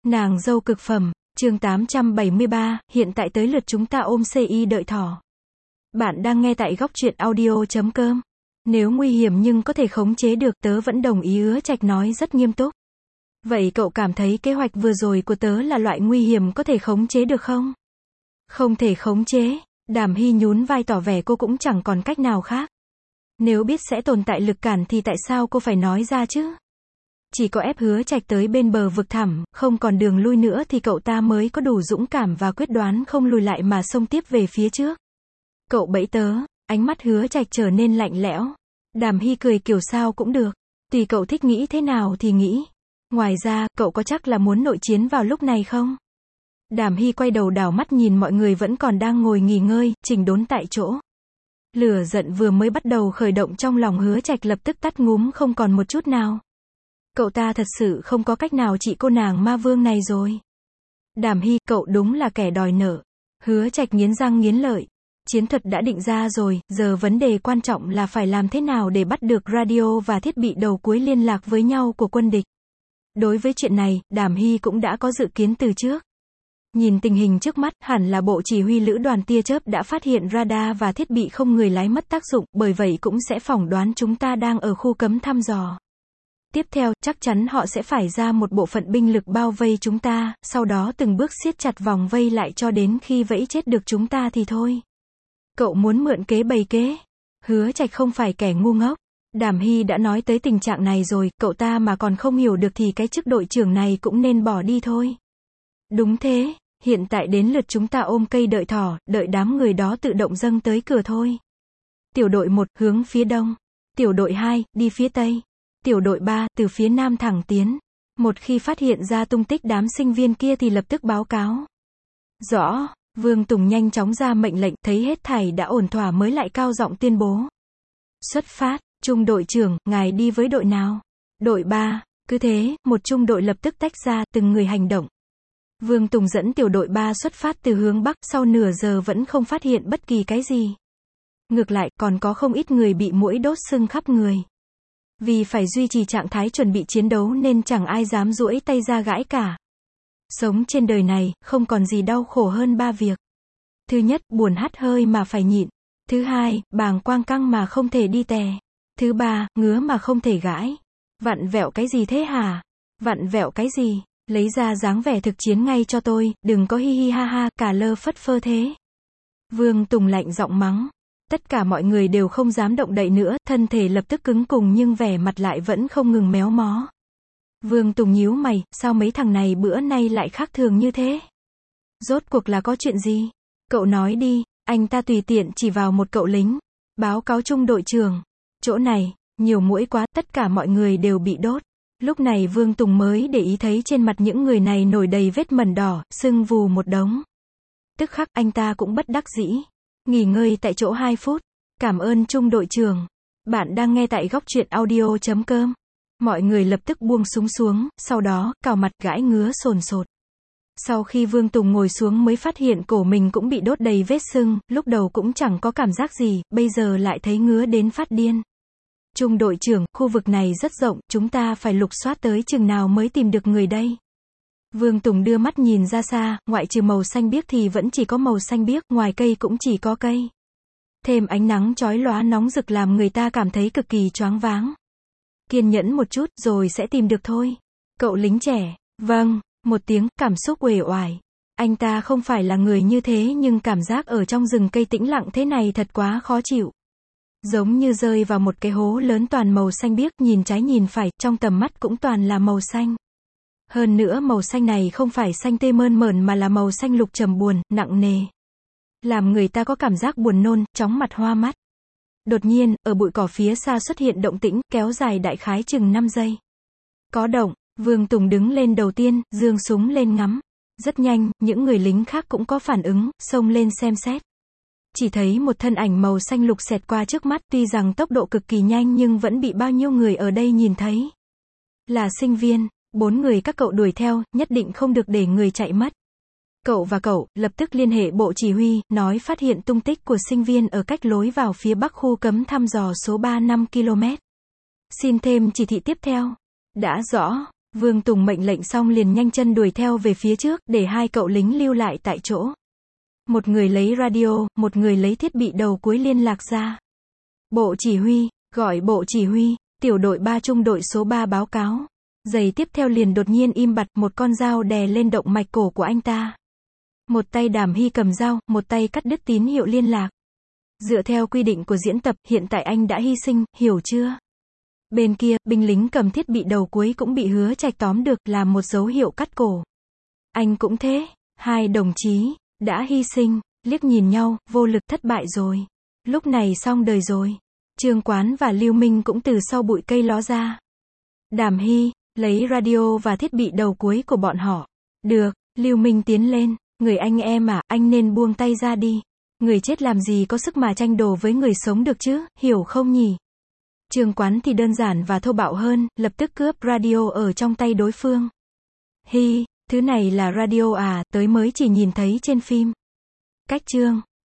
Nàng dâu cực phẩm, chương 873, hiện tại tới lượt chúng ta ôm CI đợi thỏ. Bạn đang nghe tại góc truyện audio.com. Nếu nguy hiểm nhưng có thể khống chế được, tớ vẫn đồng ý. Hứa Trạch nói rất nghiêm túc. Vậy cậu cảm thấy kế hoạch vừa rồi của tớ là loại nguy hiểm có thể khống chế được không? Không thể khống chế. Đàm Hy nhún vai tỏ vẻ cô cũng chẳng còn cách nào khác. Nếu biết sẽ tồn tại lực cản thì tại sao cô phải nói ra chứ? Chỉ có ép Hứa Trạch tới bên bờ vực thẳm, không còn đường lui nữa thì cậu ta mới có đủ dũng cảm và quyết đoán không lùi lại mà xông tiếp về phía trước. Cậu bẫy tớ, ánh mắt Hứa Trạch trở nên lạnh lẽo. Đàm Hy cười kiểu sao cũng được. Tùy cậu thích nghĩ thế nào thì nghĩ. Ngoài ra, cậu có chắc là muốn nội chiến vào lúc này không? Đàm Hy quay đầu đảo mắt nhìn mọi người vẫn còn đang ngồi nghỉ ngơi, chỉnh đốn tại chỗ. Lửa giận vừa mới bắt đầu khởi động trong lòng Hứa Trạch lập tức tắt ngúm không còn một chút nào. Cậu ta thật sự không có cách nào trị cô nàng ma vương này rồi. Đàm Hy, cậu đúng là kẻ đòi nợ. Hứa Trạch nghiến răng nghiến lợi. Chiến thuật đã định ra rồi, giờ vấn đề quan trọng là phải làm thế nào để bắt được radio và thiết bị đầu cuối liên lạc với nhau của quân địch. Đối với chuyện này, Đàm Hy cũng đã có dự kiến từ trước. Nhìn tình hình trước mắt, hẳn là bộ chỉ huy lữ đoàn tia chớp đã phát hiện radar và thiết bị không người lái mất tác dụng, bởi vậy cũng sẽ phỏng đoán chúng ta đang ở khu cấm thăm dò. Tiếp theo, chắc chắn họ sẽ phải ra một bộ phận binh lực bao vây chúng ta, sau đó từng bước siết chặt vòng vây lại cho đến khi vẫy chết được chúng ta thì thôi. Cậu muốn mượn kế bày kế. Hứa Trạch không phải kẻ ngu ngốc. Đàm Hy đã nói tới tình trạng này rồi, cậu ta mà còn không hiểu được thì cái chức đội trưởng này cũng nên bỏ đi thôi. Đúng thế, hiện tại đến lượt chúng ta ôm cây đợi thỏ, đợi đám người đó tự động dâng tới cửa thôi. Tiểu đội 1, hướng phía đông. Tiểu đội 2, đi phía tây. Tiểu đội 3, từ phía nam thẳng tiến. Một khi phát hiện ra tung tích đám sinh viên kia thì lập tức báo cáo. Rõ, Vương Tùng nhanh chóng ra mệnh lệnh, thấy hết thảy đã ổn thỏa mới lại cao giọng tuyên bố. Xuất phát, trung đội trưởng, ngài đi với đội nào? Đội 3, cứ thế, một trung đội lập tức tách ra, từng người hành động. Vương Tùng dẫn tiểu đội 3 xuất phát từ hướng Bắc, sau nửa giờ vẫn không phát hiện bất kỳ cái gì. Ngược lại, còn có không ít người bị muỗi đốt sưng khắp người. Vì phải duy trì trạng thái chuẩn bị chiến đấu nên chẳng ai dám duỗi tay ra gãi cả. Sống trên đời này, không còn gì đau khổ hơn 3 việc. Thứ nhất, buồn hắt hơi mà phải nhịn. Thứ hai, bàng quang căng mà không thể đi tè. Thứ ba, ngứa mà không thể gãi. Vặn vẹo cái gì thế hả? Vặn vẹo cái gì? Lấy ra dáng vẻ thực chiến ngay cho tôi, đừng có hi hi ha ha, cả lơ phất phơ thế. Vương Tùng lạnh giọng mắng. Tất cả mọi người đều không dám động đậy nữa, thân thể lập tức cứng cùng nhưng vẻ mặt lại vẫn không ngừng méo mó. Vương Tùng nhíu mày, sao mấy thằng này bữa nay lại khác thường như thế? Rốt cuộc là có chuyện gì? Cậu nói đi, anh ta tùy tiện chỉ vào một cậu lính. Báo cáo trung đội trưởng. Chỗ này, nhiều muỗi quá, tất cả mọi người đều bị đốt. Lúc này Vương Tùng mới để ý thấy trên mặt những người này nổi đầy vết mẩn đỏ, sưng vù một đống. Tức khắc anh ta cũng bất đắc dĩ. Nghỉ ngơi tại chỗ 2 phút. Cảm ơn trung đội trưởng. Bạn đang nghe tại góc truyện audio.com. Mọi người lập tức buông súng xuống, sau đó, cào mặt gãi ngứa sồn sột. Sau khi Vương Tùng ngồi xuống mới phát hiện cổ mình cũng bị đốt đầy vết sưng, lúc đầu cũng chẳng có cảm giác gì, bây giờ lại thấy ngứa đến phát điên. Trung đội trưởng, khu vực này rất rộng, chúng ta phải lục soát tới chừng nào mới tìm được người đây? Vương Tùng đưa mắt nhìn ra xa, ngoại trừ màu xanh biếc thì vẫn chỉ có màu xanh biếc, ngoài cây cũng chỉ có cây. Thêm ánh nắng chói lóa nóng rực làm người ta cảm thấy cực kỳ choáng váng. Kiên nhẫn một chút, rồi sẽ tìm được thôi. Cậu lính trẻ, vâng, một tiếng, cảm xúc uể oải. Anh ta không phải là người như thế nhưng cảm giác ở trong rừng cây tĩnh lặng thế này thật quá khó chịu. Giống như rơi vào một cái hố lớn toàn màu xanh biếc, nhìn trái nhìn phải, trong tầm mắt cũng toàn là màu xanh. Hơn nữa màu xanh này không phải xanh tươi mơn mởn mà là màu xanh lục trầm buồn, nặng nề. Làm người ta có cảm giác buồn nôn, chóng mặt hoa mắt. Đột nhiên, ở bụi cỏ phía xa xuất hiện động tĩnh, kéo dài đại khái chừng 5 giây. Có động, Vương Tùng đứng lên đầu tiên, giương súng lên ngắm. Rất nhanh, những người lính khác cũng có phản ứng, xông lên xem xét. Chỉ thấy một thân ảnh màu xanh lục xẹt qua trước mắt, tuy rằng tốc độ cực kỳ nhanh nhưng vẫn bị bao nhiêu người ở đây nhìn thấy. Là sinh viên, 4 người các cậu đuổi theo, nhất định không được để người chạy mất. Cậu và cậu, lập tức liên hệ bộ chỉ huy, nói phát hiện tung tích của sinh viên ở cách lối vào phía bắc khu cấm thăm dò số 35 km. Xin thêm chỉ thị tiếp theo. Đã rõ. Vương Tùng mệnh lệnh xong liền nhanh chân đuổi theo về phía trước, để hai cậu lính lưu lại tại chỗ. Một người lấy radio, một người lấy thiết bị đầu cuối liên lạc ra. Bộ chỉ huy, gọi bộ chỉ huy, tiểu đội 3 trung đội số 3 báo cáo. Giây tiếp theo liền đột nhiên im bặt, một con dao đè lên động mạch cổ của anh ta. Một tay Đàm Hy cầm dao, một tay cắt đứt tín hiệu liên lạc. Dựa theo quy định của diễn tập, hiện tại anh đã hy sinh, hiểu chưa? Bên kia, binh lính cầm thiết bị đầu cuối cũng bị Hứa Trạch tóm được, làm một dấu hiệu cắt cổ. Anh cũng thế, hai đồng chí đã hy sinh, liếc nhìn nhau, vô lực, thất bại rồi. Lúc này xong đời rồi. Trương Quán và Lưu Minh cũng từ sau bụi cây ló ra. Đàm Hy, lấy radio và thiết bị đầu cuối của bọn họ. Được, Lưu Minh tiến lên, người anh em à, anh nên buông tay ra đi. Người chết làm gì có sức mà tranh đồ với người sống được chứ, hiểu không nhỉ? Trương Quán thì đơn giản và thô bạo hơn, lập tức cướp radio ở trong tay đối phương. Hi, thứ này là radio à, tới mới chỉ nhìn thấy trên phim. Cách Trương